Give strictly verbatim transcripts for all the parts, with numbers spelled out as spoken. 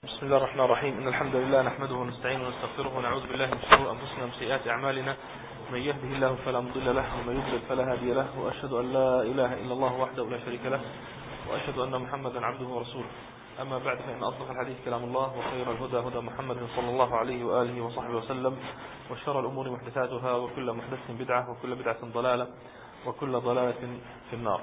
بسم الله الرحمن الرحيم. إن الحمد لله نحمده ونستعينه ونستغفره ونعوذ بالله من شرور أنفسنا ومن سيئات أعمالنا. من يهده الله فلا مضل له ومن يضلل فلا هادي له، وأشهد أن لا إله إلا الله وحده لا شريك له، وأشهد أن محمدا عبده ورسوله. أما بعد، فإن أصدق الحديث كلام الله، وخير الهدى هدى محمد صلى الله عليه وآله وصحبه وسلم، وشر الأمور محدثاتها، وكل محدث بدعة، وكل بدعة ضلالة، وكل ضلالة في النار.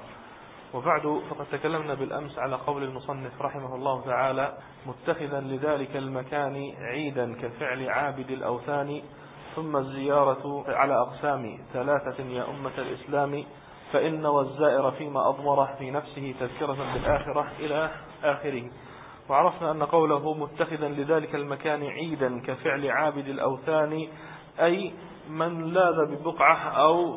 وبعد، فقد تكلمنا بالأمس على قول المصنف رحمه الله تعالى: متخذا لذلك المكان عيدا كفعل عابد الأوثان، ثم الزيارة على أقسام ثلاثة يا أمة الإسلام، فإن والزائر فيما أضمره في نفسه تذكرة بالآخرة إلى آخره. وعرفنا أن قوله متخذا لذلك المكان عيدا كفعل عابد الأوثان، أي من لاذ ببقعة أو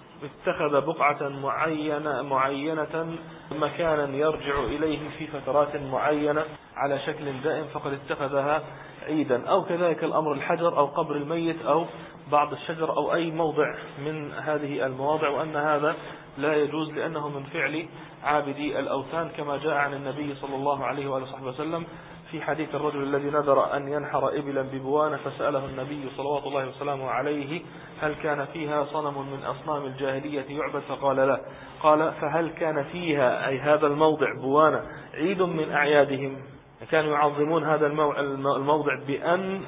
اتخذ بقعة معينة معينة مكانا يرجع إليه في فترات معينة على شكل دائم، فقد اتخذها عيدا. أو كذلك الأمر الحجر أو قبر الميت أو بعض الشجر أو أي موضع من هذه المواضع، وأن هذا لا يجوز لأنه من فعل عابدي الأوثان، كما جاء عن النبي صلى الله عليه وآله وصحبه وسلم في حديث الرجل الذي نذر أن ينحر إبلا ببوانة، فسأله النبي صلوات الله وسلامه عليه: هل كان فيها صنم من أصنام الجاهلية يعبد؟ فقال لا. قال: فهل كان فيها، أي هذا الموضع بوانة، عيد من أعيادهم؟ كانوا يعظمون هذا الموضع بأن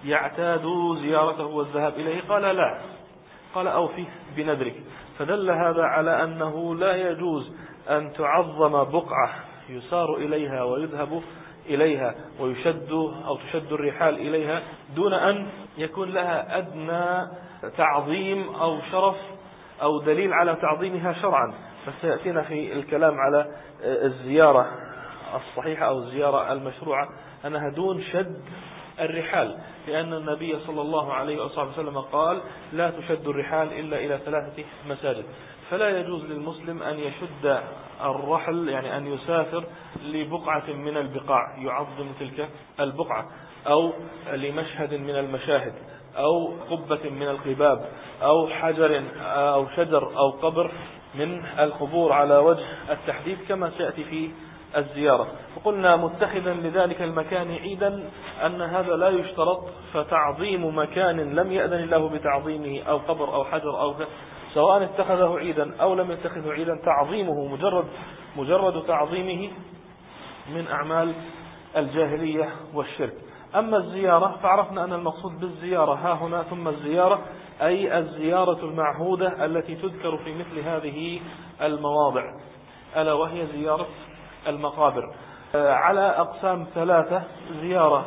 يعتادوا زيارته والذهاب إليه؟ قال لا. قال: أوفي بنذرك. فدل هذا على أنه لا يجوز أن تعظم بقعة يسار إليها ويذهب إليها ويشد أو تشد الرحال إليها دون أن يكون لها أدنى تعظيم أو شرف أو دليل على تعظيمها شرعا. فسيأتينا في الكلام على الزيارة الصحيحة أو الزيارة المشروعة أنها دون شد الرحال، لأن النبي صلى الله عليه وسلم قال: لا تشد الرحال إلا إلى ثلاثة مساجد. فلا يجوز للمسلم أن يشد الرحل، يعني أن يسافر لبقعة من البقاع يعظم تلك البقعة، أو لمشهد من المشاهد، أو قبة من القباب، أو حجر أو شجر أو قبر من القبور على وجه التحديد، كما سيأتي في الزيارة. وقلنا متخذا لذلك المكان عيدا أن هذا لا يشترط، فتعظيم مكان لم يأذن الله بتعظيمه أو قبر أو حجر أو سواء اتخذه عيدا أو لم يتخذه عيدا، تعظيمه مجرد مجرد تعظيمه من أعمال الجاهلية والشرك. أما الزيارة فعرفنا أن المقصود بالزيارة ها هنا ثم الزيارة، أي الزيارة المعهودة التي تذكر في مثل هذه المواضع، ألا وهي زيارة المقابر على أقسام ثلاثة: زيارة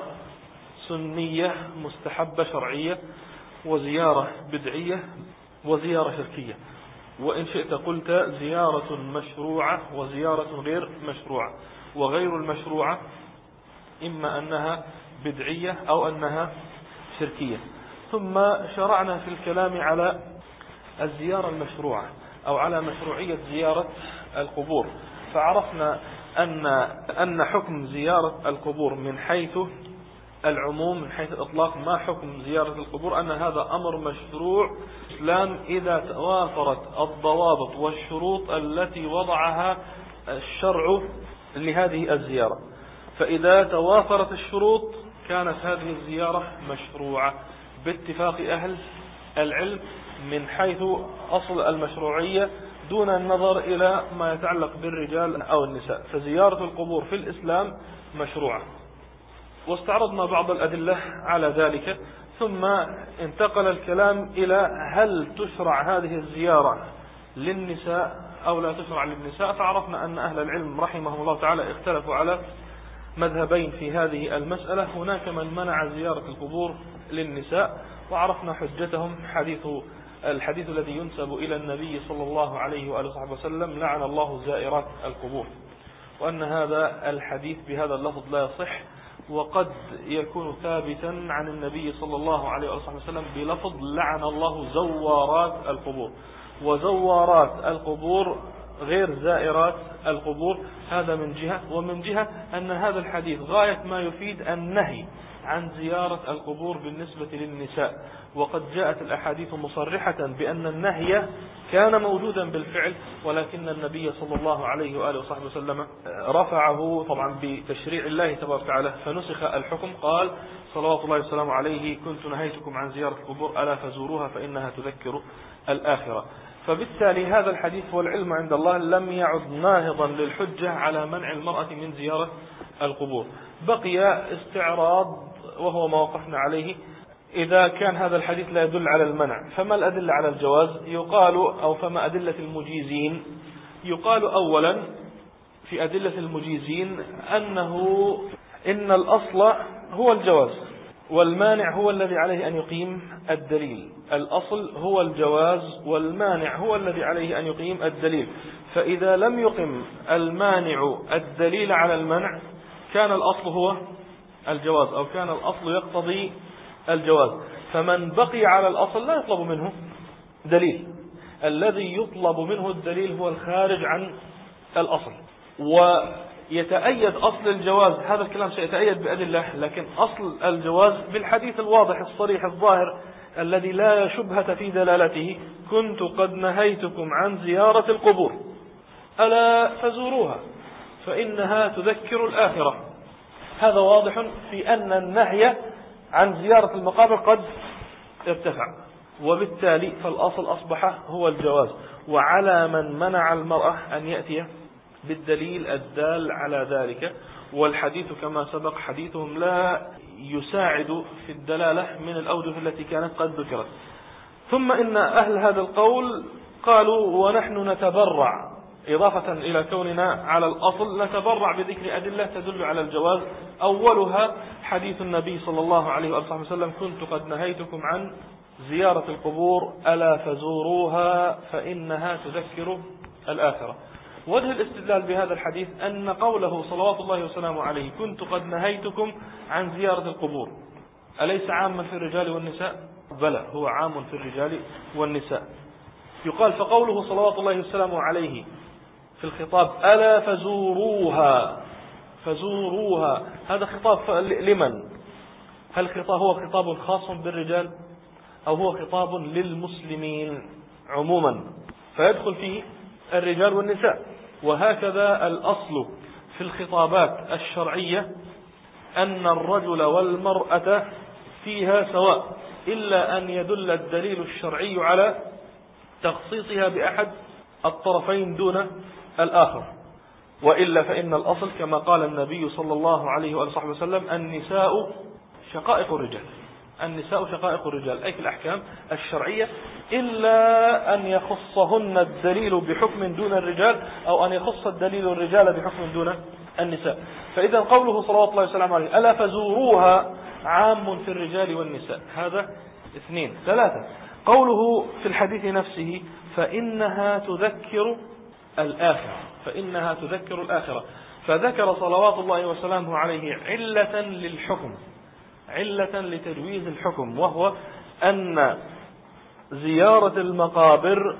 سنية مستحبة شرعية، وزيارة بدعية، وزيارة شركية. وإن شئت قلت زيارة مشروعة وزيارة غير مشروعة. وغير المشروعة إما أنها بدعية أو أنها شركية. ثم شرعنا في الكلام على الزيارة المشروعة أو على مشروعية زيارة القبور، فعرفنا أن أن حكم زيارة القبور من حيث العموم، من حيث الإطلاق، ما حكم زيارة القبور؟ أن هذا أمر مشروع الإسلام إذا توافرت الضوابط والشروط التي وضعها الشرع لهذه الزيارة. فإذا توافرت الشروط كانت هذه الزيارة مشروعة باتفاق أهل العلم من حيث أصل المشروعية، دون النظر إلى ما يتعلق بالرجال أو النساء. فزيارة القبور في الإسلام مشروعة. واستعرضنا بعض الأدلة على ذلك، ثم انتقل الكلام إلى هل تشرع هذه الزيارة للنساء أو لا تشرع للنساء. فعرفنا أن أهل العلم رحمهم الله تعالى اختلفوا على مذهبين في هذه المسألة. هناك من منع زيارة القبور للنساء، وعرفنا حجتهم حديث الحديث الذي ينسب إلى النبي صلى الله عليه وآله وصحبه وسلم: لعن الله زائرات القبور، وأن هذا الحديث بهذا اللفظ لا يصح، وقد يكون ثابتا عن النبي صلى الله عليه وآله وسلم بلفظ: لعن الله زوارات القبور. وزوارات القبور غير زائرات القبور. هذا من جهة. ومن جهة أن هذا الحديث غاية ما يفيد النهي عن زيارة القبور بالنسبة للنساء، وقد جاءت الأحاديث مصرحة بأن النهي كان موجودا بالفعل، ولكن النبي صلى الله عليه وآله وصحبه وسلم رفعه طبعا بتشريع الله تبارك وتعالى، فنسخ الحكم. قال صلوات الله وسلامه عليه: كنت نهيتكم عن زيارة القبور ألا فزوروها فإنها تذكر الآخرة. فبالتالي هذا الحديث والعلم عند الله لم يعد ناهضا للحجة على منع المرأة من زيارة القبور. بقي استعراض وهو ما وقفنا عليه. إذا كان هذا الحديث لا يدل على المنع، فما الأدلة على الجواز؟ يقال أو فما أدلة المجيزين؟ يقال أولا في أدلة المجيزين أنه إن الأصل هو الجواز، والمانع هو الذي عليه أن يقيم الدليل. الأصل هو الجواز، والمانع هو الذي عليه أن يقيم الدليل. فإذا لم يقم المانع الدليل على المنع كان الأصل هو الجواز، أو كان الأصل يقتضي الجواز. فمن بقي على الأصل لا يطلب منه دليل. الذي يطلب منه الدليل هو الخارج عن الأصل. ويتأيد أصل الجواز، هذا الكلام سيتأيد بأدلة، لكن أصل الجواز بالحديث الواضح الصريح الظاهر الذي لا شبهة في دلالته: كنت قد نهيتكم عن زيارة القبور ألا فزوروها فإنها تذكر الآخرة. هذا واضح في أن النهي عن زيارة المقابر قد ارتفع، وبالتالي فالأصل أصبح هو الجواز. وعلى من منع المرأة أن يأتي بالدليل الدال على ذلك. والحديث كما سبق حديثهم لا يساعد في الدلالة من الأوجه التي كانت قد ذكرت. ثم إن أهل هذا القول قالوا: ونحن نتبرع، إضافة إلى كوننا على الأصل، نتبرع بذكر أدلة تدل على الجواز. أولها حديث النبي صلى الله عليه وسلم: كنت قد نهيتكم عن زيارة القبور ألا فزوروها فإنها تذكر الآخرة. وجه الاستدلال بهذا الحديث أن قوله صلوات الله وسلامه عليه: كنت قد نهيتكم عن زيارة القبور، أليس عاما في الرجال والنساء؟ بلى، هو عام في الرجال والنساء. يقال فقوله صلوات الله وسلامه عليه في الخطاب: ألا فزوروها فزوروها، هذا خطاب لمن؟ هل خطاب هو خطاب خاص بالرجال أو هو خطاب للمسلمين عموما؟ فيدخل فيه الرجال والنساء. وهكذا الأصل في الخطابات الشرعية أن الرجل والمرأة فيها سواء، إلا أن يدل الدليل الشرعي على تخصيصها بأحد الطرفين دون الآخر، وإلا فإن الأصل كما قال النبي صلى الله عليه وآله وسلم: النساء شقائق الرجال. النساء شقائق الرجال، أي في الأحكام الشرعية، إلا أن يخصهن الدليل بحكم دون الرجال، أو أن يخص الدليل الرجال بحكم دون النساء. فإذا قوله صلوات الله وسلامه عليه: ألا فزوروها، عام في الرجال والنساء. هذا اثنين. ثلاثة، قوله في الحديث نفسه: فإنها تذكر الآخرة فإنها تذكر الآخرة. فذكر صلوات الله وسلامه عليه علة للحكم، علة لتجويز الحكم، وهو أن زيارة المقابر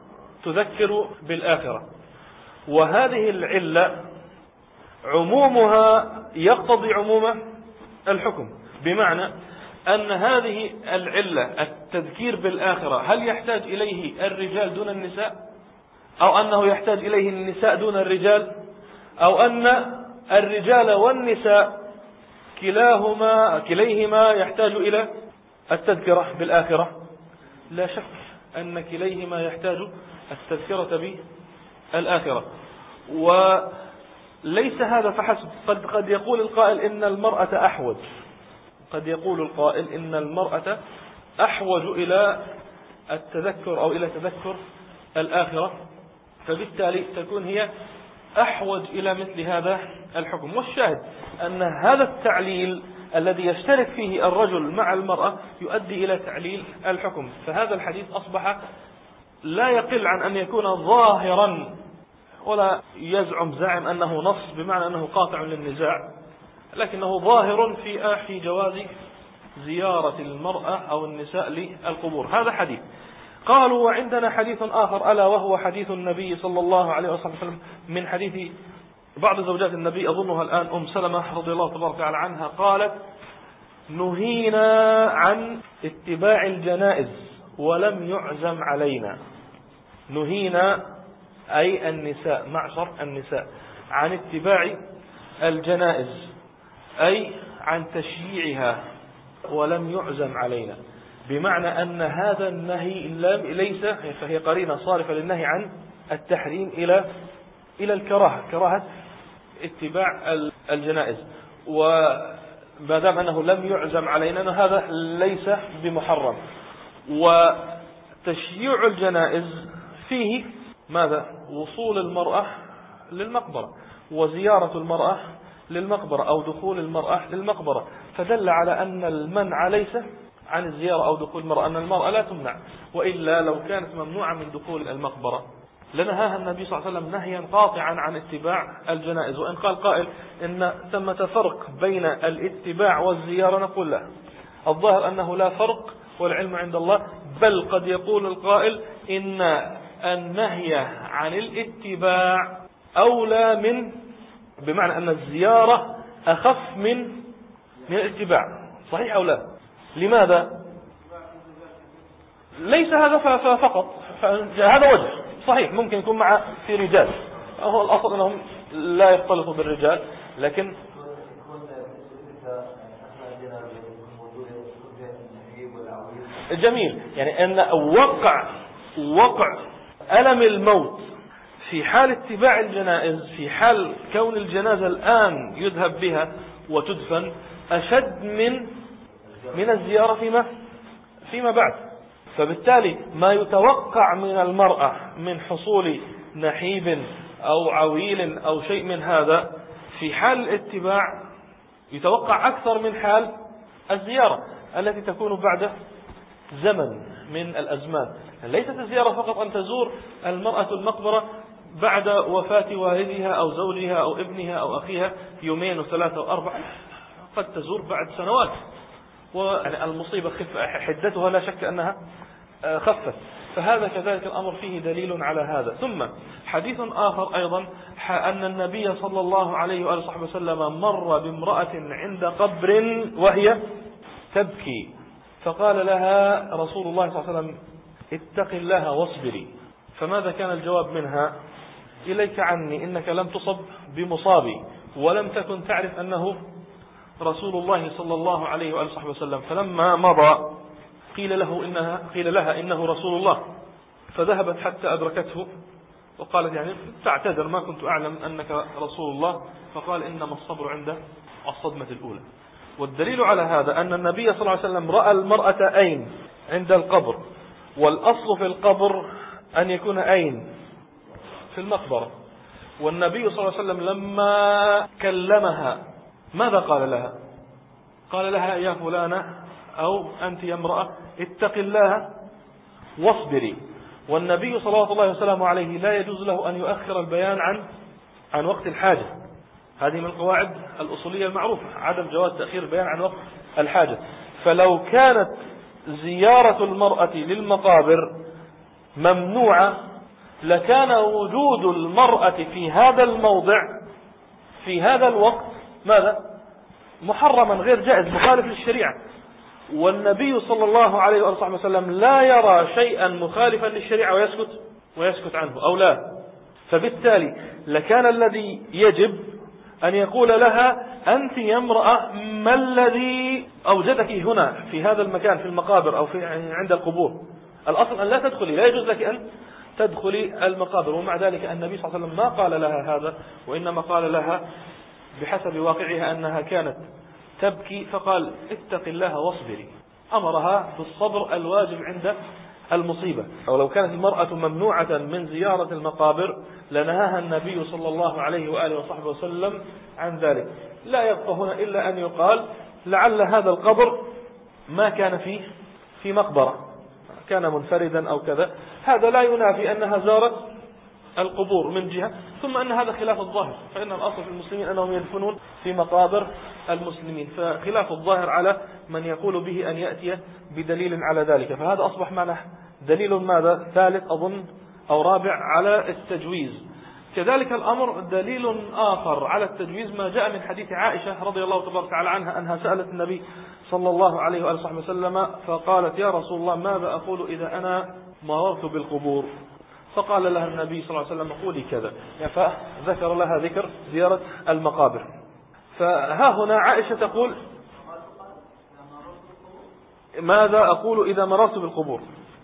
تذكر بالآخرة. وهذه العلة عمومها يقتضي عموم الحكم، بمعنى أن هذه العلة التذكير بالآخرة هل يحتاج إليه الرجال دون النساء، أو أنه يحتاج إليه النساء دون الرجال، أو أن الرجال والنساء كلاهما كليهما يحتاج إلى التذكرة بالآخرة؟ لا شك أن كليهما يحتاج التذكرة بالآخرة. وليس هذا فحسب، قد قد يقول القائل إن المرأة أحوج قد يقول القائل إن المرأة أحوج إلى التذكر أو إلى تذكر الآخرة، فبالتالي تكون هي أحوج إلى مثل هذا الحكم. والشاهد أن هذا التعليل الذي يشترك فيه الرجل مع المرأة يؤدي إلى تعليل الحكم. فهذا الحديث أصبح لا يقل عن أن يكون ظاهرا، ولا يزعم زعم أنه نص بمعنى أنه قاطع للنزاع، لكنه ظاهر في في جواز زيارة المرأة أو النساء للقبور. هذا حديث. قالوا وعندنا حديث آخر ألا وهو حديث النبي صلى الله عليه وسلم من حديث بعض زوجات النبي أظنها الآن أم سلمة رضي الله تبارك وتعالى عنها قالت نهينا عن اتباع الجنائز ولم يعزم علينا. نهينا أي النساء معشر النساء عن اتباع الجنائز أي عن تشييعها ولم يعزم علينا، بمعنى أن هذا النهي ليس فهي قرينة صارفة للنهي عن التحريم إلى إلى الكراهة، كراهة اتباع الجنائز. وما دام أنه لم يعزم علينا هذا ليس بمحرم. وتشييع الجنائز فيه ماذا؟ وصول المرأة للمقبرة وزيارة المرأة للمقبرة أو دخول المرأة للمقبرة، فدل على أن المنع ليس عن الزيارة أو دخول المرأة، أن المرأة لا تمنع، وإلا لو كانت ممنوعة من دخول المقبرة لنهاها النبي صلى الله عليه وسلم نهيا قاطعا عن اتباع الجنائز. وإن قال قائل إن ثمة فرق بين الاتباع والزيارة نقول لا، الظاهر أنه لا فرق والعلم عند الله، بل قد يقول القائل إن النهي عن الاتباع أولى من، بمعنى أن الزيارة أخف من من الاتباع. صحيح أو لا؟ لماذا؟ ليس هذا فقط، هذا وجه صحيح ممكن يكون مع في رجال، هو الأصل أنهم لا يختلطوا بالرجال، لكن جميل يعني أن وقع وقع ألم الموت في حال اتباع الجنائز، في حال كون الجنازة الآن يذهب بها وتدفن أشد من من الزيارة فيما فيما بعد. فبالتالي ما يتوقع من المرأة من حصول نحيب أو عويل أو شيء من هذا في حال الاتباع يتوقع أكثر من حال الزيارة التي تكون بعد زمن من الأزمان. ليست الزيارة فقط أن تزور المرأة المقبرة بعد وفاة والدها أو زوجها أو ابنها أو أخيها يومين وثلاثة وأربعة، قد تزور بعد سنوات، والمصيبة حدتها لا شك أنها خفت. فهذا كذلك الأمر فيه دليل على هذا. ثم حديث آخر أيضا أن النبي صلى الله عليه وآله وصحبه وسلم مر بامرأة عند قبر وهي تبكي، فقال لها رسول الله صلى الله عليه وسلم اتق الله واصبري. فماذا كان الجواب منها؟ إليك عني إنك لم تصب بمصابي ولم تكن تعرف أنه رسول الله صلى الله عليه وآله وصحبه وسلم. فلما مضى قيل له إنها قيل لها إنه رسول الله، فذهبت حتى أدركته وقالت يعني تعتذر ما كنت أعلم أنك رسول الله. فقال إنما الصبر عند الصدمة الأولى. والدليل على هذا أن النبي صلى الله عليه وسلم رأى المرأة أين عند القبر، والأصل في القبر أن يكون أين في المقبرة. والنبي صلى الله عليه وسلم لما كلمها ماذا قال لها؟ قال لها يا فلانة أو أنت يا امرأة اتق الله واصبري. والنبي صلى الله عليه وسلم عليه لا يجوز له أن يؤخر البيان عن عن وقت الحاجة. هذه من القواعد الأصولية المعروفة، عدم جواز تأخير البيان عن وقت الحاجة. فلو كانت زيارة المرأة للمقابر ممنوعة لكان وجود المرأة في هذا الموضع في هذا الوقت ماذا؟ محرما غير جائز مخالف للشريعة. والنبي صلى الله عليه وآله وسلم لا يرى شيئا مخالفا للشريعة ويسكت ويسكت عنه أو لا. فبالتالي لكان الذي يجب أن يقول لها أنت يا امرأة ما الذي أوجدك هنا في هذا المكان في المقابر أو في عند القبور؟ الأصل أن لا تدخلي، لا يجوز لك أن تدخلي المقابر. ومع ذلك النبي صلى الله عليه وسلم ما قال لها هذا، وإنما قال لها بحسب واقعها أنها كانت تبكي فقال اتق الله واصبري، أمرها بالصبر الواجب عند المصيبة. أو لو كانت المرأة ممنوعة من زيارة المقابر لنهاها النبي صلى الله عليه وآله وصحبه وسلم عن ذلك. لا يبقى هنا إلا أن يقال لعل هذا القبر ما كان فيه في مقبرة، كان منفردا أو كذا، هذا لا ينافي أنها زارت القبور من جهة. ثم أن هذا خلاف الظاهر، فإن الأصل في المسلمين أنهم يدفنون في مقابر المسلمين، فخلاف الظاهر على من يقول به أن يأتي بدليل على ذلك. فهذا أصبح معنا دليل ماذا ثالث أظن أو رابع على التجويز. كذلك الأمر دليل آخر على التجويز ما جاء من حديث عائشة رضي الله تبارك وتعالى عنها أنها سألت النبي صلى الله عليه وآله وسلم فقالت يا رسول الله ماذا أقول إذا أنا مررت بالقبور؟ فقال لها النبي صلى الله عليه وسلم قولي كذا، فذكر لها ذكر زيارة المقابر. فها هنا عائشة تقول ماذا أقول إذا مررت بالقبور؟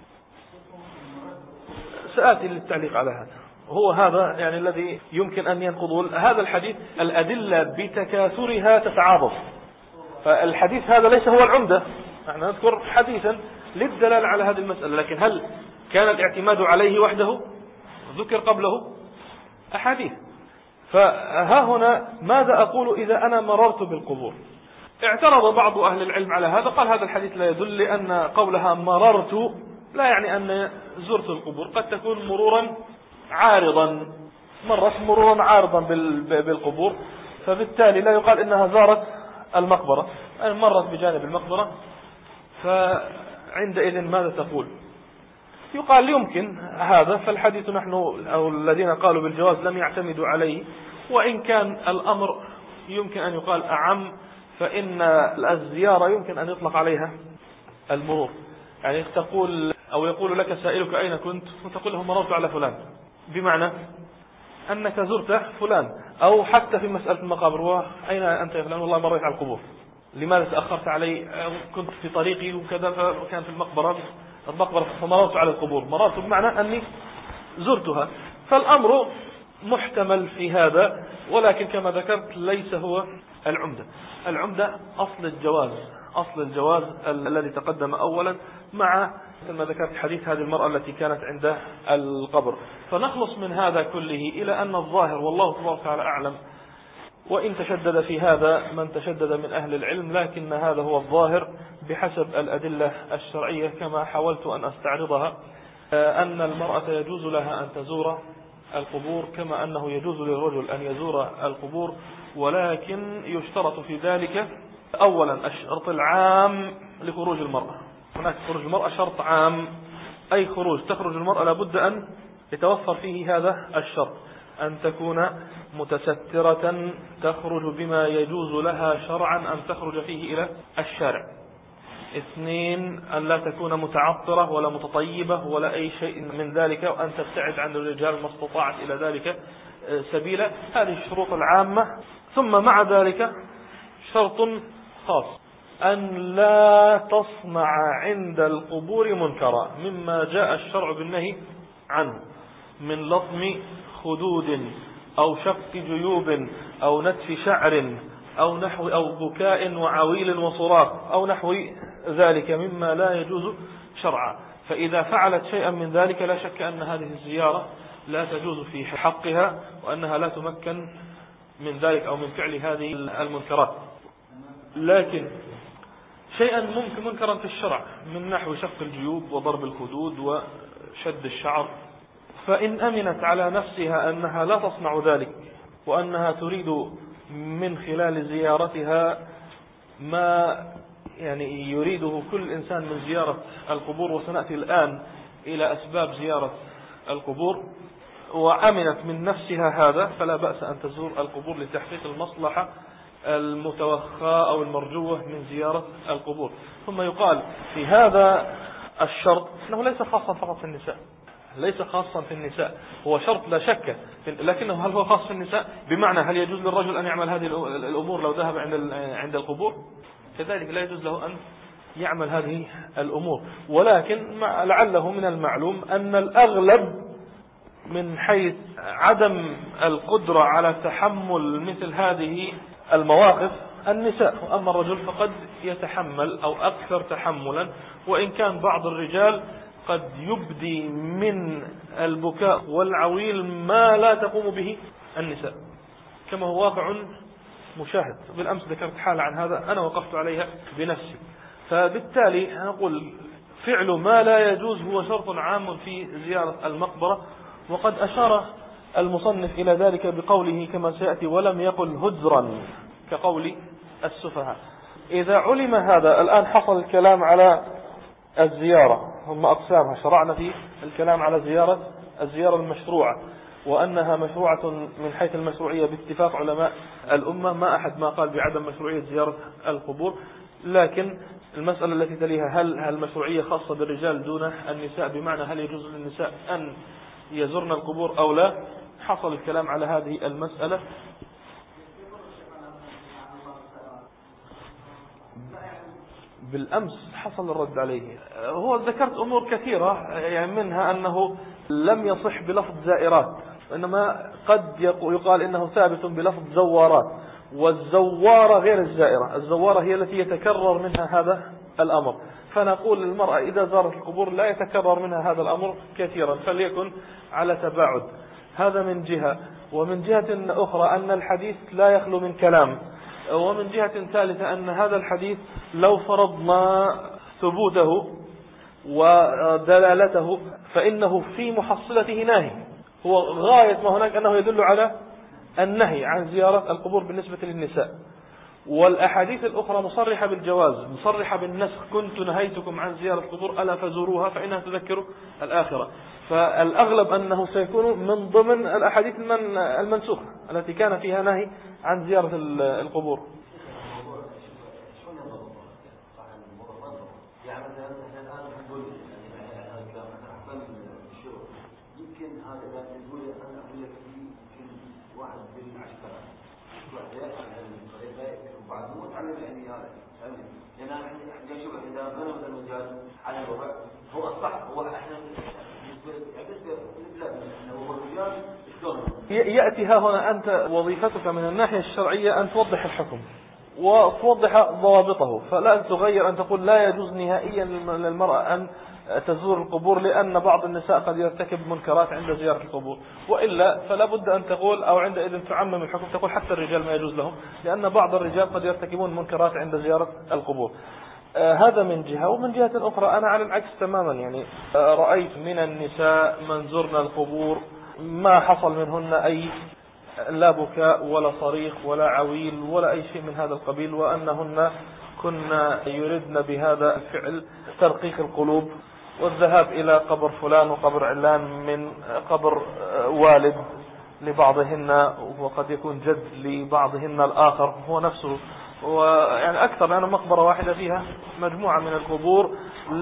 سآتي للتعليق على هذا. هو هذا يعني الذي يمكن أن ينقض هذا الحديث، الأدلة بتكاثرها تتعاضد، فالحديث هذا ليس هو العمدة، نحن نذكر حديثا للدلالة على هذه المسألة، لكن هل كان الاعتماد عليه وحده؟ ذكر قبله أحاديث. فها هنا ماذا أقول إذا أنا مررت بالقبور؟ اعترض بعض أهل العلم على هذا، قال هذا الحديث لا يدل، لأن قولها مررت لا يعني أن زرت القبور، قد تكون مرورا عارضا، مرت مرورا عارضا بالقبور، فبالتالي لا يقال إنها زارت المقبرة، مرت بجانب المقبرة، فعندئذ ماذا تقول؟ يقال يمكن هذا، فالحديث نحن أو الذين قالوا بالجواز لم يعتمدوا عليه، وإن كان الأمر يمكن أن يقال أعم، فإن الزيارة يمكن أن يطلق عليها المرور، يعني تقول أو يقول لك سائلك أين كنت وتقول له مررت على فلان، بمعنى أنك زرت فلان. أو حتى في مسألة المقابر، وأين أنت يا فلان؟ والله مريت على القبور. لماذا تأخرت علي؟ كنت في طريقي وكذا، فكانت في المقبرة المقبرة فمررت على القبور، مررت بمعنى أني زرتها. فالأمر محتمل في هذا، ولكن كما ذكرت ليس هو العمدة. العمدة أصل الجواز، أصل الجواز الذي تقدم أولا، مع كما ذكرت حديث هذه المرأة التي كانت عند القبر. فنخلص من هذا كله إلى أن الظاهر والله تبارك وتعالى أعلم، وإن تشدد في هذا من تشدد من أهل العلم، لكن هذا هو الظاهر بحسب الأدلة الشرعية كما حاولت أن أستعرضها، أن المرأة يجوز لها أن تزور القبور كما أنه يجوز للرجل أن يزور القبور، ولكن يشترط في ذلك أولا الشرط العام لخروج المرأة. هناك خروج المرأة شرط عام، أي خروج تخرج المرأة لابد أن يتوفر فيه هذا الشرط، أن تكون متسترة تخرج بما يجوز لها شرعا أن تخرج فيه إلى الشارع. اثنين، أن لا تكون متعطرة ولا متطيبة ولا أي شيء من ذلك، وأن تبتعد عن الرجال ما استطاعت إلى ذلك سبيلا. هذه الشروط العامة. ثم مع ذلك شرط خاص، أن لا تصنع عند القبور منكرا مما جاء الشرع بالنهي عنه، من لطم خدود أو شق جيوب أو نتف شعر أو نحو أو بكاء وعويل وصراخ أو نحو ذلك مما لا يجوز شرعا. فإذا فعلت شيئا من ذلك لا شك أن هذه الزيارة لا تجوز في حقها، وأنها لا تمكن من ذلك أو من فعل هذه المنكرات. لكن شيئا ممكن منكرا في الشرع من نحو شق الجيوب وضرب الخدود وشد الشعر، فإن أمنت على نفسها أنها لا تصنع ذلك، وأنها تريد من خلال زيارتها ما يعني يريده كل إنسان من زيارة القبور، وسنأتي الآن إلى أسباب زيارة القبور، وأمنت من نفسها هذا، فلا بأس أن تزور القبور لتحقيق المصلحة المتوخاة أو المرجوة من زيارة القبور. ثم يقال في هذا الشرط أنه ليس خاصا فقط في النساء، ليس خاصا في النساء، هو شرط لا شك، لكنه هل هو خاص في النساء؟ بمعنى هل يجوز للرجل أن يعمل هذه الأمور لو ذهب عند عند القبور؟ كذلك لا يجوز له أن يعمل هذه الأمور. ولكن لعله من المعلوم أن الأغلب من حيث عدم القدرة على تحمل مثل هذه المواقف النساء، وأما الرجل فقد يتحمل أو أكثر تحملا، وإن كان بعض الرجال قد يبدي من البكاء والعويل ما لا تقوم به النساء، كما هو واقع مشاهد. بالأمس ذكرت حالة عن هذا أنا وقفت عليها بنفسي. فبالتالي نقول فعل ما لا يجوز هو شرط عام في زيارة المقبرة، وقد أشار المصنف إلى ذلك بقوله كما سيأتي ولم يقل هجرا كقول السفهاء. إذا علم هذا، الآن حصل الكلام على الزيارة هم أقسامها. شرعنا في الكلام على زيارة الزيارة المشروعة، وأنها مشروعة من حيث المشروعية باتفاق علماء الأمة، ما أحد ما قال بعدم مشروعية زيارة القبور. لكن المسألة التي تليها، هل هل المشروعية خاصة بالرجال دون النساء؟ بمعنى هل يجوز للنساء أن يزرن القبور أو لا؟ حصل الكلام على هذه المسألة. بالأمس حصل الرد عليه. هو ذكرت أمور كثيرة، يعني منها أنه لم يصح بلفظ زائرات، إنما قد يقال إنه ثابت بلفظ زوارات، والزوارة غير الزائرة. الزوارة هي التي يتكرر منها هذا الأمر، فنقول للمرأة إذا زارت القبور لا يتكرر منها هذا الأمر كثيرا، فليكن على تباعد. هذا من جهة. ومن جهة أخرى أن الحديث لا يخلو من كلام. ومن جهة ثالثة أن هذا الحديث لو فرضنا ثبوته ودلالته فإنه في محصلته نهي. هو غاية ما هناك أنه يدل على النهي عن زيارة القبور بالنسبة للنساء، والأحاديث الأخرى مصرحة بالجواز، مصرحة بالنسخ. كنت نهيتكم عن زيارة القبور ألا فزوروها فإنها تذكر الآخرة. فالأغلب أنه سيكون من ضمن الأحاديث المنسوخة التي كان فيها نهي عن زيارة القبور. هو الصح هو احنا يأتي ها هنا أنت وظيفتك من الناحية الشرعية أن توضح الحكم وتوضح ضوابطه، فلا تغير أن تقول لا يجوز نهائيا للمرأة أن تزور القبور لأن بعض النساء قد يرتكب منكرات عند زيارة القبور، وإلا فلا بد أن تقول أو عندئذ تعمم الحكم تقول حتى الرجال ما يجوز لهم لأن بعض الرجال قد يرتكبون منكرات عند زيارة القبور. آه هذا من جهة. ومن جهة أخرى أنا على العكس تماما، يعني آه رأيت من النساء من زرنا القبور ما حصل منهن أي لا بكاء ولا صريخ ولا عويل ولا أي شيء من هذا القبيل، وأنهن كنا يردن بهذا الفعل ترقيق القلوب والذهاب إلى قبر فلان وقبر علان من قبر والد لبعضهن وقد يكون جد لبعضهن الآخر هو نفسه، ويعني أكثر لأن مقبرة واحدة فيها مجموعة من القبور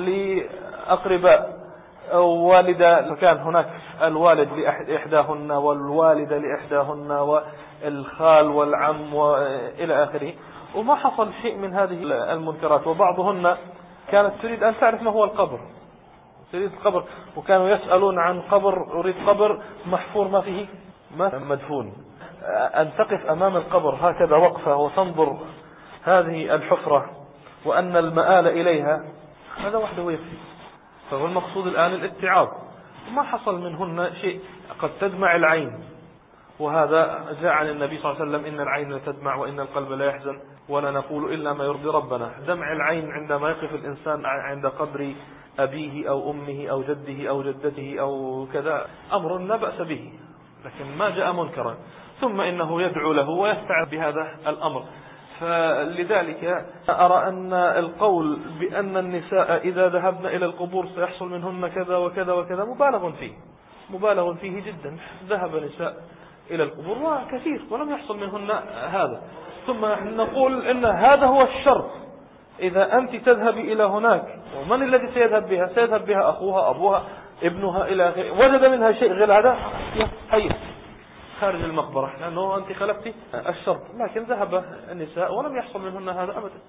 لأقرباء والدة، فكان هناك الوالد لإحداهن والوالدة لإحداهن والخال والعم وإلى آخره، وما حصل شيء من هذه المنكرات. وبعضهن كانت تريد أن تعرف ما هو القبر، تريد القبر، وكانوا يسألون عن قبر، أريد قبر محفور ما فيه ما مدفون. أن تقف أمام القبر هكذا وقفة وتنظر هذه الحفرة وأن المآل إليها، هذا وحده يكفي. فهو المقصود الآن الاتعاظ، ما حصل منهن شيء. قد تدمع العين، وهذا جاء عن النبي صلى الله عليه وسلم إن العين لا تدمع وإن القلب لا يحزن ولا نقول إلا ما يرضي ربنا. دمع العين عندما يقف الإنسان عند قبر أبيه أو أمه أو جده أو جدته أو كذا أمر لا بأس به، لكن ما جاء منكرا. ثم إنه يدعو له ويستعد بهذا الأمر. فلذلك أرى أن القول بأن النساء إذا ذهبن إلى القبور سيحصل منهن كذا وكذا وكذا مبالغ فيه، مبالغ فيه جدا. ذهب نساء إلى القبور وكثير ولم يحصل منهن هذا. ثم نقول إن هذا هو الشرط. إذا أنت تذهبي إلى هناك ومن الذي سيذهب بها؟ سيذهب بها أخوها أبوها ابنها إلى آخره، وجد منها شيء غير هذا حي خارج المقبرة لأنه أنت خلفتي الشرط. لكن ذهب النساء ولم يحصل منهن هذا أبدا.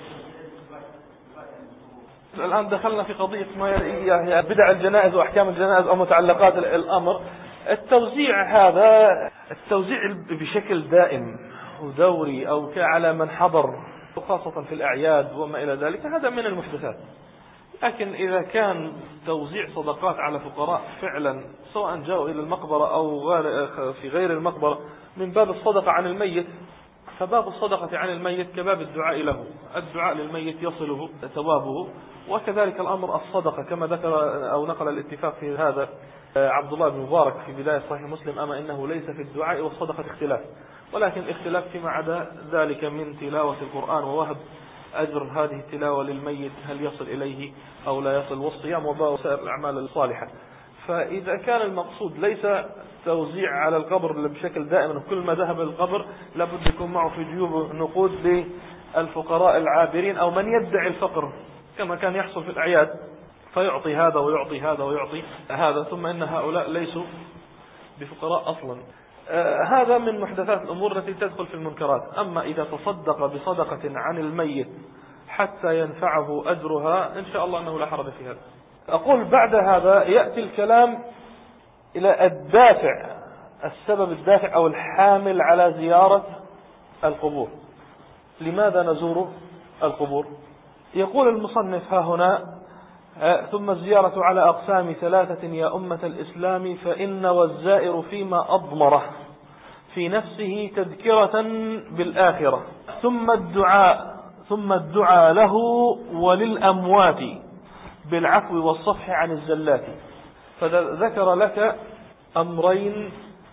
الآن دخلنا في قضية ما هي بدع الجنائز وأحكام الجنائز أو متعلقات الأمر. التوزيع هذا التوزيع بشكل دائم ودوري أو على من حضر وخاصة في الأعياد وما إلى ذلك هذا من المحدثات. لكن إذا كان توزيع صدقات على فقراء فعلا سواء جاءوا إلى المقبرة أو في غير المقبرة من باب الصدقة عن الميت، فباب الصدقة عن الميت كباب الدعاء له، الدعاء للميت يصله ثوابه. وكذلك الأمر الصدقة كما ذكر أو نقل الاتفاق في هذا عبد الله بن مبارك في بداية صحيح مسلم: أما إنه ليس في الدعاء والصدقة اختلاف، ولكن اختلاف فيما عدا ذلك من تلاوة القرآن ووهب أجر هذه التلاوة للميت هل يصل إليه أو لا يصل، والصيام وسائر الأعمال الصالحة. فإذا كان المقصود ليس توزيع على القبر بشكل دائم، كل ما ذهب القبر لابد يكون معه في جيوبه نقود للفقراء العابرين أو من يدعي الفقر كما كان يحصل في الأعياد، فيعطي هذا ويعطي هذا ويعطي هذا، ثم إن هؤلاء ليسوا بفقراء أصلا. آه هذا من محدثات الأمور التي تدخل في المنكرات. أما إذا تصدق بصدقة عن الميت حتى ينفعه أجرها إن شاء الله أنه لا حرج في هذا. أقول بعد هذا يأتي الكلام إلى الدافع، السبب الدافع أو الحامل على زيارة القبور. لماذا نزور القبور؟ يقول المصنف ها هنا: ثم الزيارة على أقسام ثلاثة يا أمة الإسلام، فإن والزائر فيما أضمره في نفسه تذكرة بالآخرة، ثم الدعاء ثم الدعاء له وللأموات بالعفو والصفح عن الزلات. فذكر لك أمرين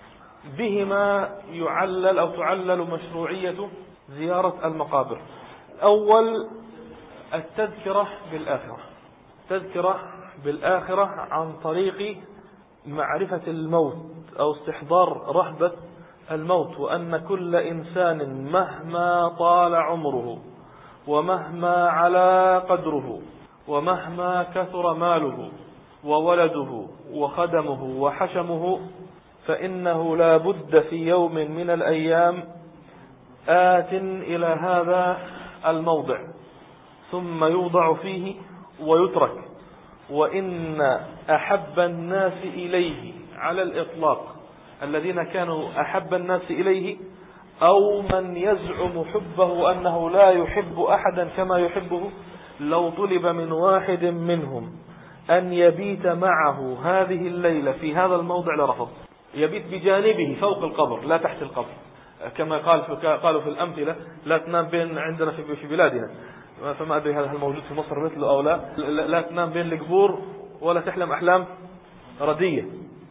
بهما يعلل أو تعلل مشروعية زيارة المقابر. أول التذكرة بالآخرة، تذكرة بالآخرة عن طريق معرفة الموت أو استحضار رهبة الموت، وأن كل إنسان مهما طال عمره ومهما علا قدره ومهما كثر ماله وولده وخدمه وحشمه فإنه لا بد في يوم من الأيام آت إلى هذا الموضع ثم يوضع فيه ويترك. وإن أحب الناس إليه على الإطلاق الذين كانوا أحب الناس إليه أو من يزعم حبه أنه لا يحب أحدا كما يحبه، لو طلب من واحد منهم أن يبيت معه هذه الليلة في هذا الموضع لرفض. يبيت بجانبه فوق القبر لا تحت القبر، كما قال في قالوا في الأمثلة: لا تنام بين عندنا في بلادنا، فما أدري هذا الموجود في مصر مثله أو لا، لا تنام بين القبور ولا تحلم أحلام ردية،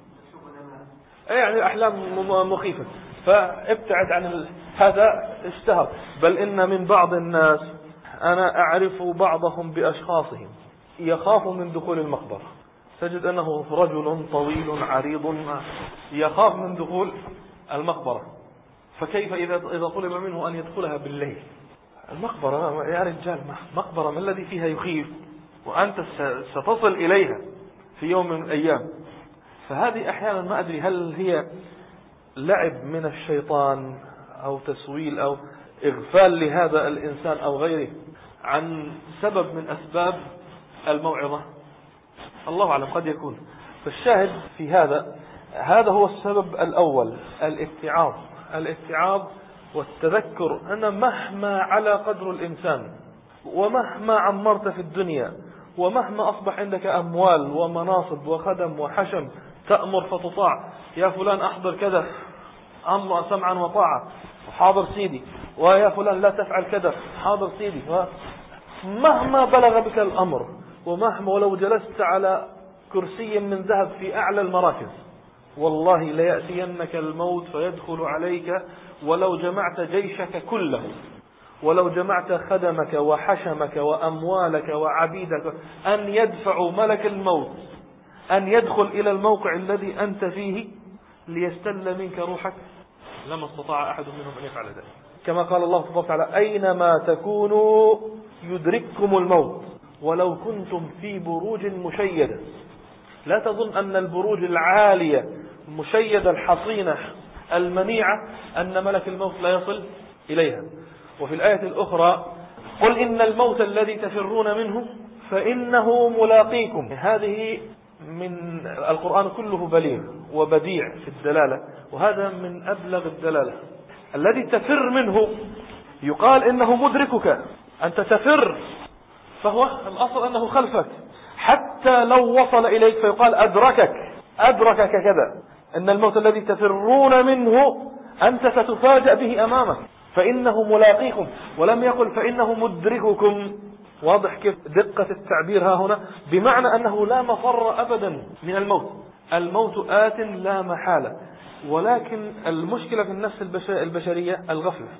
يعني أحلام مخيفة. فابتعد عن هذا. اشتهر، بل إن من بعض الناس أنا أعرف بعضهم بأشخاصهم يخاف من دخول المقبرة. تجد أنه رجل طويل عريض يخاف من دخول المقبرة، فكيف إذا إذا طلب منه أن يدخلها بالليل؟ المقبرة يا رجال، مقبرة ما الذي فيها يخيف؟ وأنت ستصل إليها في يوم من الأيام. فهذه أحيانا ما أدري هل هي لعب من الشيطان أو تسويل أو إغفال لهذا الإنسان أو غيره عن سبب من أسباب الموعظة، الله أعلم، قد يكون. فالشاهد في هذا هذا هو السبب الأول، الاتعاظ الاتعاظ والتذكر أن مهما على قدر الإنسان ومهما عمرت في الدنيا ومهما أصبح عندك أموال ومناصب وخدم وحشم تأمر فتطاع، يا فلان أحضر كذا، أمر سمعا وطاعة، حاضر سيدي، ويا فلان لا تفعل كذا، حاضر سيدي. مهما بلغ بك الأمر ومهما ولو جلست على كرسي من ذهب في أعلى المراكز، والله ليأتينك الموت فيدخل عليك ولو جمعت جيشك كله، ولو جمعت خدمك وحشمك وأموالك وعبيدك، أن يدفع ملك الموت أن يدخل إلى الموقع الذي أنت فيه ليستل منك روحك، لما استطاع أحد منهم أن يفعل ذلك. كما قال الله سبحانه وتعالى: أينما تكونوا يدرككم الموت ولو كنتم في بروج مشيدة. لا تظن أن البروج العالية المشيدة الحصينة المنيعة أن ملك الموت لا يصل إليها. وفي الآية الأخرى: قل إن الموت الذي تفرون منه فإنه ملاقيكم. هذه من القرآن كله بليغ وبديع في الدلالة، وهذا من أبلغ الدلالة. الذي تفر منه يقال إنه مدركك، أنت تفر فهو الأصل أنه خلفك، حتى لو وصل إليك فيقال أدركك أدركك كذا. إن الموت الذي تفرون منه أنت ستفاجأ به أمامك، فإنه ملاقيكم، ولم يقل فإنه مدرككم. واضح كيف دقة التعبير ها هنا؟ بمعنى أنه لا مفر أبدا من الموت، الموت آت لا محالة. ولكن المشكلة في النفس البشرية الغفلة.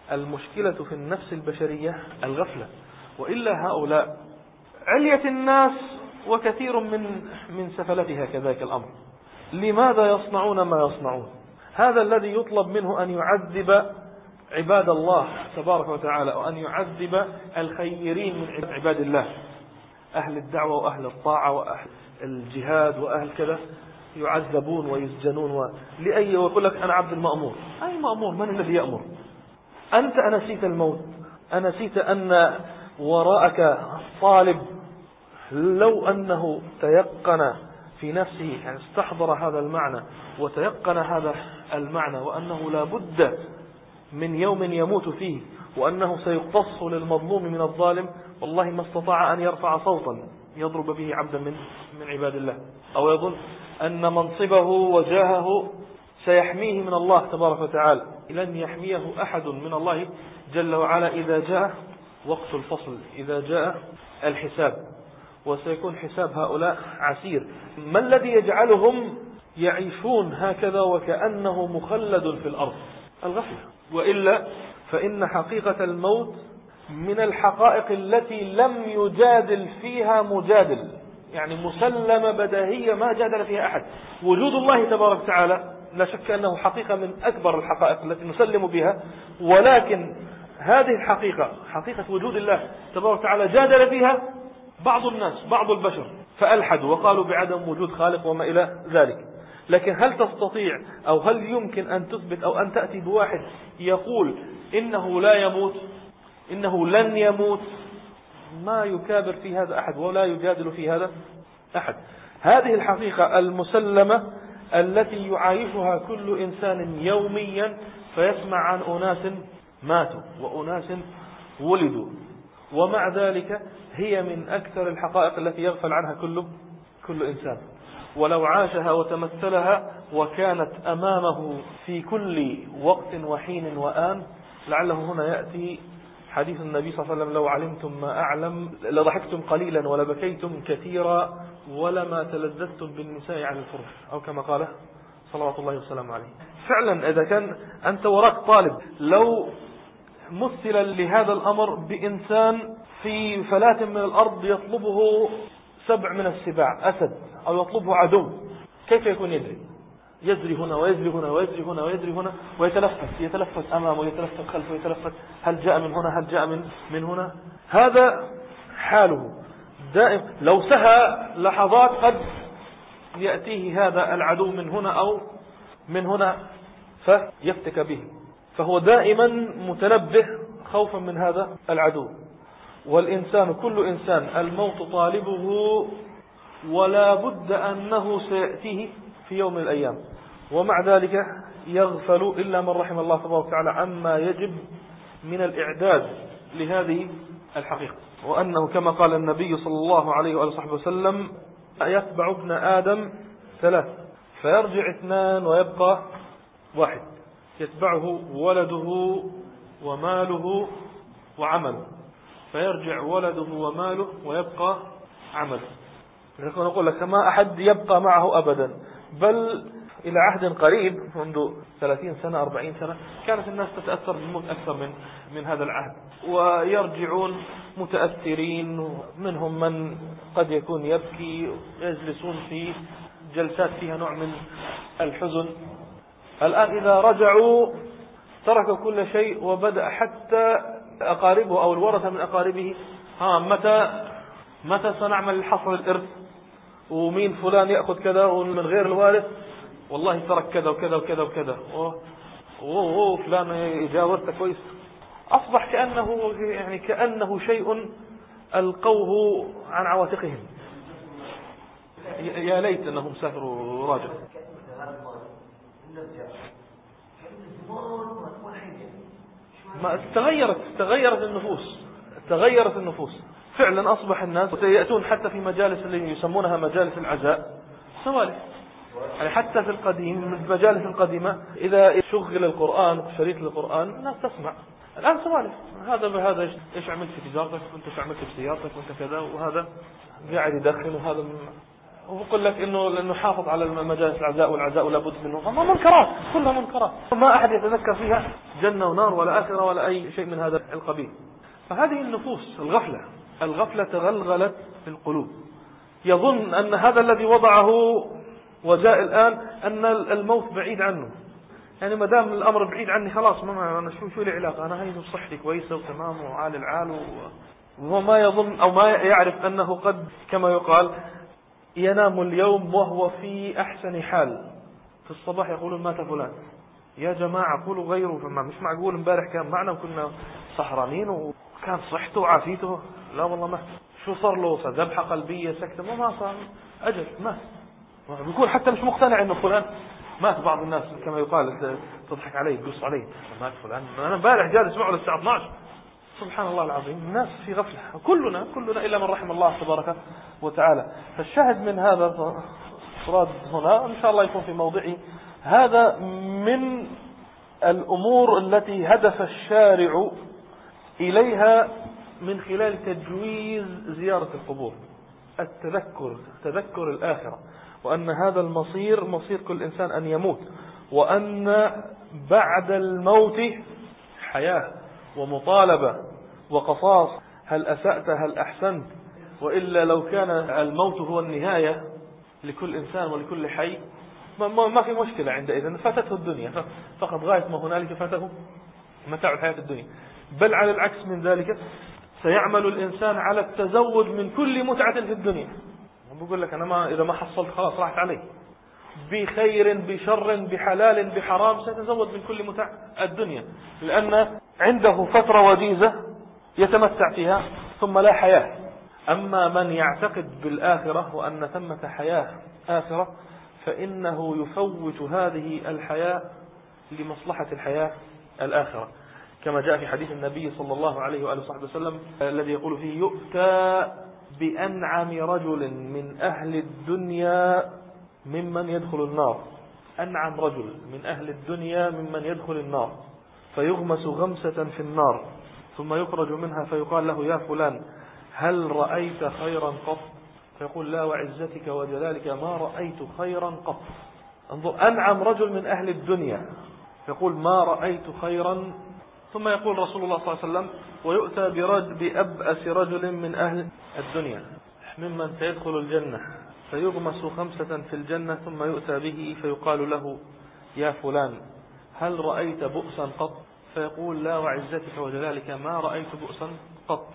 المشكلة في النفس البشرية الغفلة، وإلا هؤلاء علية الناس وكثير من من سفلتها كذلك الأمر. لماذا يصنعون ما يصنعون؟ هذا الذي يطلب منه أن يعذب عباد الله تبارك وتعالى، وأن يعذب الخيرين من عباد الله، أهل الدعوة وأهل الطاعة وأهل الجهاد وأهل كذا، يعذبون ويسجنون و... لأي ويقول لك أنا عبد المأمور. أي مأمور؟ من الذي يأمر؟ أنت أنسيت الموت؟ أنسيت أن وراءك طالب لو أنه تيقن في نفسه، يعني استحضر هذا المعنى وتيقن هذا المعنى، وأنه لا بد من يوم يموت فيه، وأنه سيقتص للمظلوم من الظالم، والله ما استطاع أن يرفع صوتا يضرب به عبدا من من عباد الله، أو يظن أن منصبه وجاهه سيحميه من الله تبارك وتعالى. لن يحميه أحد من الله جل وعلا إذا جاء وقت الفصل، إذا جاء الحساب، وسيكون حساب هؤلاء عسير. ما الذي يجعلهم يعيشون هكذا وكأنه مخلد في الأرض؟ الغفلة. وإلا فإن حقيقة الموت من الحقائق التي لم يجادل فيها مجادل، يعني مسلمة بديهية ما جادل فيها أحد. وجود الله تبارك وتعالى لا شك أنه حقيقة من أكبر الحقائق التي نسلم بها، ولكن هذه الحقيقة، حقيقة وجود الله تبارك وتعالى، جادل فيها بعض الناس، بعض البشر، فألحدوا وقالوا بعدم وجود خالق وما إلى ذلك. لكن هل تستطيع أو هل يمكن أن تثبت أو أن تأتي بواحد يقول إنه لا يموت، إنه لن يموت؟ ما يكابر في هذا أحد ولا يجادل في هذا أحد. هذه الحقيقة المسلمة التي يعايشها كل إنسان يوميا، فيسمع عن أناس ماتوا وأناس ولدوا، ومع ذلك هي من أكثر الحقائق التي يغفل عنها كل كل إنسان. ولو عاشها وتمثلها وكانت أمامه في كل وقت وحين وآن، لعله هنا يأتي حديث النبي صلى الله عليه وسلم: لو علمتم ما أعلم لضحكتم قليلا ولبكيتم كثيرا ولما تلذذتم بالنساء على الفرش، أو كما قال صلوات الله وسلامه عليه. فعلا إذا كان أنت وراك طالب، لو مثل لهذا الأمر بإنسان في فلاة من الأرض يطلبه سبع من السباع، أسد، أو يطلبه عدو، كيف يكون يجري؟ يجري هنا ويجري هنا ويجري هنا ويجري هنا ويتلفت، يتلفت أمامه ويتلفت خلفه ويتلفت، هل جاء من هنا هل جاء من من هنا. هذا حاله دائم. لو سهى لحظات قد يأتيه هذا العدو من هنا أو من هنا فيفتك به، فهو دائما متنبه خوفا من هذا العدو. والإنسان كل إنسان الموت طالبه، ولا بد أنه سيأتيه في يوم من الأيام، ومع ذلك يغفل إلا من رحم الله تبارك وتعالى عما يجب من الإعداد لهذه الحقيقة. وأنه كما قال النبي صلى الله عليه وآله وسلم: يتبع ابن آدم ثلاث فيرجع اثنان ويبقى واحد، يتبعه ولده وماله وعمله، فيرجع ولده وماله ويبقى عمله. نقول لك ما أحد يبقى معه أبدا، بل إلى عهد قريب منذ ثلاثين سنة أربعين سنة كانت الناس تتأثر بالموت أكثر من من هذا العهد، ويرجعون متأثرين، منهم من قد يكون يبكي، يجلسون في جلسات فيها نوع من الحزن. الآن إذا رجعوا تركوا كل شيء، وبدأ حتى أقاربه أو الورثة من أقاربه: ها متى متى سنعمل الحصر الإرث، ومين فلان يأخذ كذا، ومن غير الوارث والله ترك كذا وكذا وكذا وكذا، أوه أوه فلان يجاورته كويس. أصبح كأنه يعني كأنه شيء ألقوه عن عواتقهم. يا ليت أنهم سافروا وراجعوا. ما تغيرت تغيرت النفوس تغيرت النفوس فعلا. أصبح الناس يأتون حتى في مجالس اللي يسمونها مجالس العزاء سوالف، يعني حتى في القديم المجالس القديمة إذا شغل القرآن شريط القرآن الناس تسمع. الآن سوالف، هذا بهذا إيش عملت في تجارتك، وأنت إيش عملت في سيارتك، وأنت كذا، وهذا قاعد يدخن، وهذا وبقول لك إنه لأنه حافظ على مجالس العزاء والعزاء لابد منه، ما منكرات كلها منكرات، ما أحد يتذكر فيها جنة ونار ولا آخرة ولا أي شيء من هذا القبيل. فهذه النفوس الغفلة الغفلة تغلغلت في القلوب، يظن أن هذا الذي وضعه وجاء الآن أن الموت بعيد عنه، يعني ما دام الأمر بعيد عني خلاص ما أنا شو شو لي علاقة، أنا هي صحتي كويسة وتمام وعالي العال، وهو ما يظن أو ما يعرف أنه قد كما يقال ينام اليوم وهو في أحسن حال، في الصباح يقولون مات فلان. يا جماعة قولوا غيره، فما مش معقول امبارح كان معنا وكنا سهرانين وكان صحته وعافيته، لا والله ما شو صار له، ذبحة قلبية سكتة، ما ما صار أجل مات. بيكون حتى مش مقتنع إنه فلان مات. بعض الناس كما يقال تضحك عليه تقص عليه مات فلان، أنا امبارح جالس معه للساعة اثنعش. سبحان الله العظيم، الناس في غفلة، كلنا كلنا إلا من رحم الله تبارك وتعالى. فالشاهد من هذا فراد هنا إن شاء الله يكون في موضعي، هذا من الأمور التي هدف الشارع إليها من خلال تجويز زيارة القبور، التذكر تذكر الآخرة، وأن هذا المصير مصير كل إنسان أن يموت، وأن بعد الموت حياة ومطالبة وقصاص، هل أسأت هل أحسنت، وإلا لو كان الموت هو النهاية لكل إنسان ولكل حي ما, ما في مشكلة عندئذ، فاتته الدنيا فقط، غاية ما هنالك فاته متاع الحياة الدنيا. بل على العكس من ذلك سيعمل الإنسان على التزود من كل متعة في الدنيا. بقول لك أنا ما إذا ما حصلت خلاص راحت علي، بخير بشر بحلال بحرام سيتزود من كل متاع الدنيا، لأن عنده فترة وجيزة يتمتع فيها ثم لا حياة. أما من يعتقد بالآخرة وأن ثمة حياة آخرة فإنه يفوت هذه الحياة لمصلحة الحياة الآخرة، كما جاء في حديث النبي صلى الله عليه وآله وصحبه وسلم الذي يقول فيه: يؤتى بأنعم رجل من أهل الدنيا ممن يدخل النار. أنعم رجل من أهل الدنيا ممن يدخل النار، فيغمس غمسة في النار ثم يخرج منها فيقال له: يا فلان هل رأيت خيرا قط؟ فيقول: لا وعزتك وجلالك ما رأيت خيرا قط. انظر، أنعم رجل من أهل الدنيا يقول: ما رأيت خيرا. ثم يقول رسول الله صلى الله عليه وسلم: ويؤتى برجل بأبأس رجل من أهل الدنيا ممن سيدخل الجنة فيغمس خمسة في الجنة ثم يؤتى به فيقال له: يا فلان هل رأيت بؤسا قط؟ فيقول: لا وعزتك وجلالك ما رأيت بؤسا قط.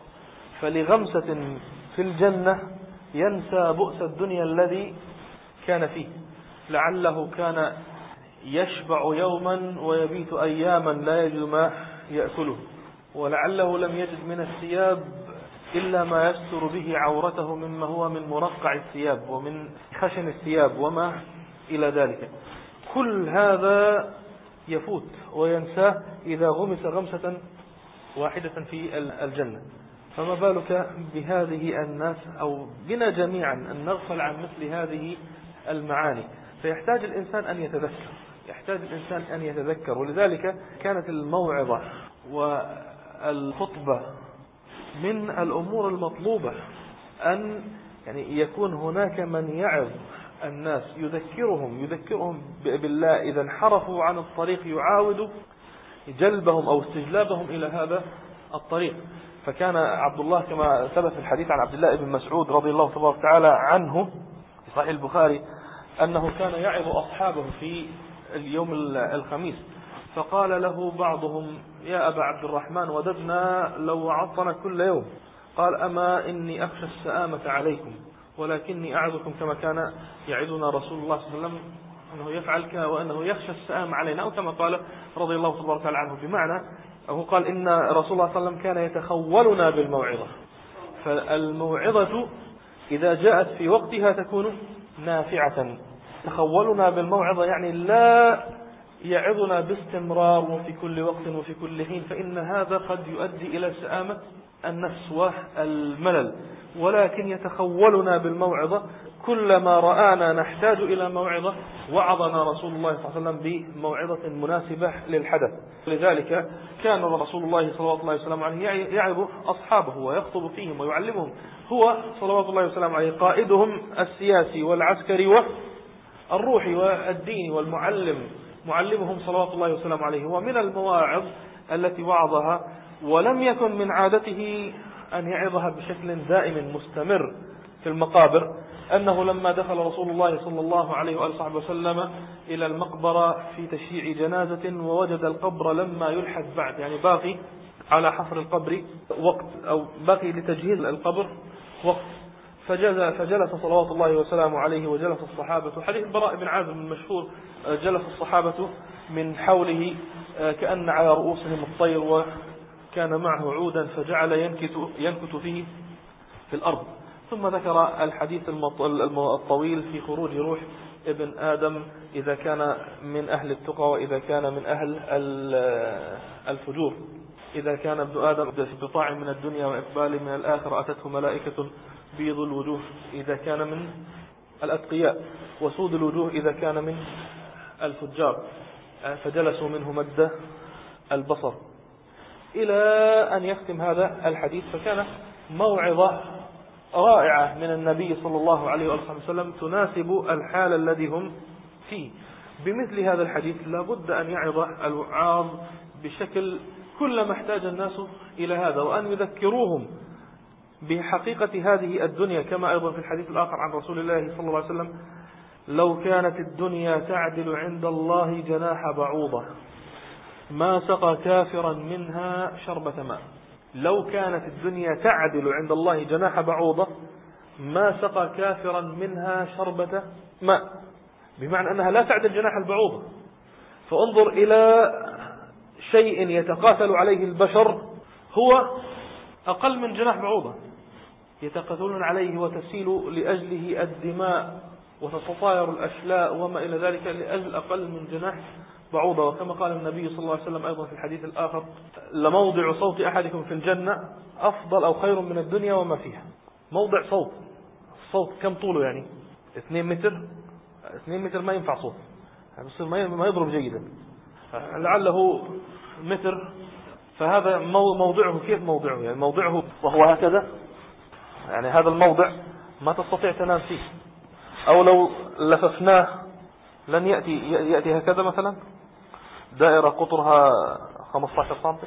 فلغمسة في الجنة ينسى بؤس الدنيا الذي كان فيه، لعله كان يشبع يوما ويبيت أياما لا يجد ما يأكله، ولعله لم يجد من الثياب إلا ما يستر به عورته مما هو من مرقع الثياب ومن خشن الثياب وما إلى ذلك. كل هذا يفوت وينساه إذا غمس غمسة واحدة في الجنة، فما بالك بهذه الناس أو بنا جميعا أن نغفل عن مثل هذه المعاني. فيحتاج الإنسان أن يتذكر يحتاج الإنسان أن يتذكر ولذلك كانت الموعظة والخطبة من الأمور المطلوبة، أن يعني يكون هناك من يعظ الناس يذكرهم يذكرهم بالله، إذا انحرفوا عن الطريق يعاود جلبهم أو استجلابهم إلى هذا الطريق. فكان عبد الله كما ثبت في الحديث عن عبد الله بن مسعود رضي الله تبارك وتعالى عنه في صحيح البخاري أنه كان يعظ أصحابه في اليوم الخميس، فقال له بعضهم: يا أبا عبد الرحمن وددنا لو وعظتنا كل يوم. قال: أما إني أخشى السآمة عليكم ولكني أعظكم كما كان يعظنا رسول الله صلى الله عليه وسلم أنه يفعل وأنه يخشى السآمة علينا، أو كما قال رضي الله تبارك وتعالى عنه، بمعنى هو قال إن رسول الله صلى الله عليه وسلم كان يتخولنا بالموعظة. فالموعظة إذا جاءت في وقتها تكون نافعة. تخولنا بالموعظة يعني لا يعظنا باستمرار وفي كل وقت وفي كل حين، فإن هذا قد يؤدي إلى سآمة النفس والملل. ولكن يتخولنا بالموعظة. كلما رآنا نحتاج إلى موعظة وعظنا رسول الله صلى الله عليه وسلم بموعظة مناسبة للحدث. لذلك كان رسول الله صلى الله عليه وسلم عليه يعظ أصحابه ويخطب فيهم ويعلمهم. هو صلوات الله وسلم عليه قائدهم السياسي والعسكري والروحي والديني والمعلم، معلمهم صلوات الله وسلم عليه. ومن المواعظ التي وعظها، ولم يكن من عادته أن يعظها بشكل دائم مستمر في المقابر، أنه لما دخل رسول الله صلى الله عليه وآله وسلم إلى المقبرة في تشييع جنازة ووجد القبر لما يلحد بعد، يعني باقي على حفر القبر وقت، أو باقي لتجهيز القبر وقت، فجلس صلوات الله وسلامه عليه وجلس الصحابة. حديث البراء بن عازب المشهور، جلس الصحابة من حوله كأن على رؤوسهم الطير، وكان معه عودا فجعل ينكت, ينكت فيه في الأرض. ثم ذكر الحديث الطويل في خروج روح ابن آدم إذا كان من أهل التقى وإذا كان من أهل الفجور. إذا كان ابن آدم بطاع من الدنيا وإقبال من الآخرة أتته ملائكة بيض الوجوه إذا كان من الأتقياء، وسود الوجوه إذا كان من الفجار، فجلسوا منه مد البصر، إلى أن يختم هذا الحديث. فكان موعظة رائعة من النبي صلى الله عليه وسلم تناسب الحال الذي هم فيه. بمثل هذا الحديث لابد أن يعظ الوعاظ بشكل كلما احتاج الناس إلى هذا، وأن يذكروهم بحقيقة هذه الدنيا، كما أيضا في الحديث الآخر عن رسول الله صلى الله عليه وسلم: لو كانت الدنيا تعدل عند الله جناح بعوضة ما سقى كافرا منها شربة ماء. لو كانت الدنيا تعدل عند الله جناح بعوضة ما سقى كافرا منها شربة ماء، بمعنى أنها لا تعدل جناح البعوضة. فانظر إلى شيء يتقاتل عليه البشر هو أقل من جناح بعوضة، يتقاتلون عليه وتسيل لأجله الدماء وتتطاير الأشلاء وما إلى ذلك لأجل أقل من جناح بعوضة. وكما قال النبي صلى الله عليه وسلم أيضا في الحديث الآخر: لموضع صوت أحدكم في الجنة أفضل أو خير من الدنيا وما فيها. موضع صوت، الصوت كم طوله؟ يعني اثنين متر. اثنين متر ما ينفع صوت، يعني ما يضرب جيدا، لعله متر. فهذا موضعه، كيف موضعه؟ يعني موضعه وهو هكذا، يعني هذا الموضع ما تستطيع تنام فيه، أو لو لففناه لن يأتي يأتي هكذا مثلا دائرة قطرها خمسة عشر سنتي.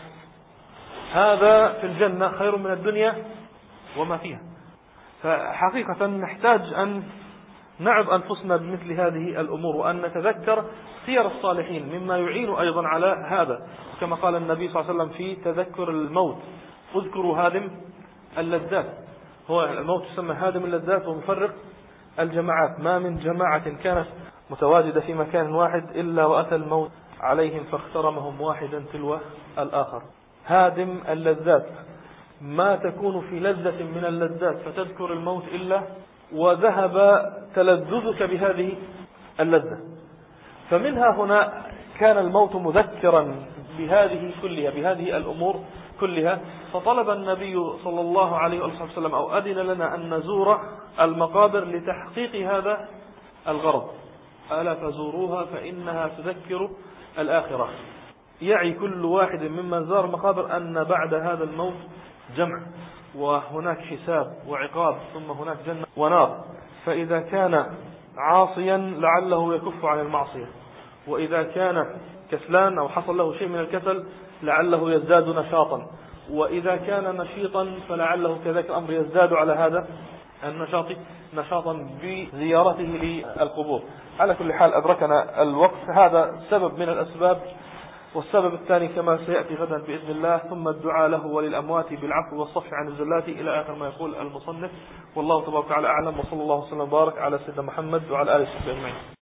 هذا في الجنة خير من الدنيا وما فيها. فحقيقة نحتاج أن نعظ أنفسنا بمثل هذه الأمور، وأن نتذكر سير الصالحين مما يعين أيضا على هذا. كما قال النبي صلى الله عليه وسلم في تذكر الموت: اذكروا هادم اللذات. هو الموت يسمى هادم اللذات ومفرق الجماعات. ما من جماعة كانت متواجدة في مكان واحد إلا وأتى الموت عليهم فاخترمهم واحدا تلو الآخر. هادم اللذات، ما تكون في لذة من اللذات فتذكر الموت إلا وذهب تلذذك بهذه اللذة. فمنها هنا كان الموت مذكرا بهذه كلها، بهذه الأمور كلها. فطلب النبي صلى الله عليه وسلم أو أذن لنا أن نزور المقابر لتحقيق هذا الغرض: ألا فزوروها فإنها تذكر الآخرة. يعي كل واحد ممن زار مقابر أن بعد هذا الموت جمع، وهناك حساب وعقاب، ثم هناك جنة ونار. فإذا كان عاصيا لعله يكف عن المعصية، وإذا كان كسلان أو حصل له شيء من الكسل لعله يزداد نشاطا، وإذا كان نشيطا فلعله كذلك الأمر يزداد على هذا النشاط نشاطا بزيارته للقبور. على كل حال أدركنا الوقت، هذا سبب من الأسباب. والسبب الثاني كما سيأتي غدا بإذن الله: ثم الدعاء له وللأموات بالعفو والصفح عن الزلات، إلى آخر ما يقول المصنف. والله تبارك وتعالى أعلم، وصلى الله وسلم وبارك على سيدنا محمد وعلى آله وصحبه أجمعين.